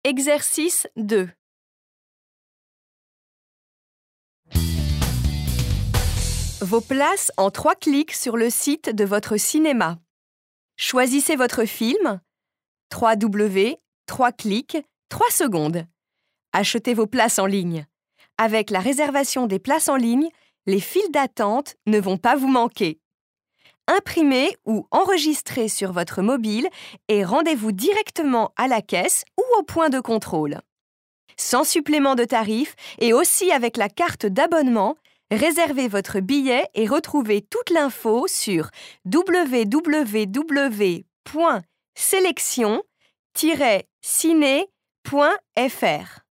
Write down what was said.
Exercice 2. Vos places en 3 clics sur le site de votre cinéma. Choisissez votre film. 3W, 3 clics, 3 secondes. Achetez vos places en ligne. Avec la réservation des places en ligne, les files d'attente ne vont pas vous manquer. Imprimez ou enregistrez sur votre mobile et rendez-vous directement à la caisse ou au point de contrôle. Sans supplément de tarif et aussi avec la carte d'abonnement, réservez votre billet et retrouvez toute l'info sur www.selection-ciné.fr.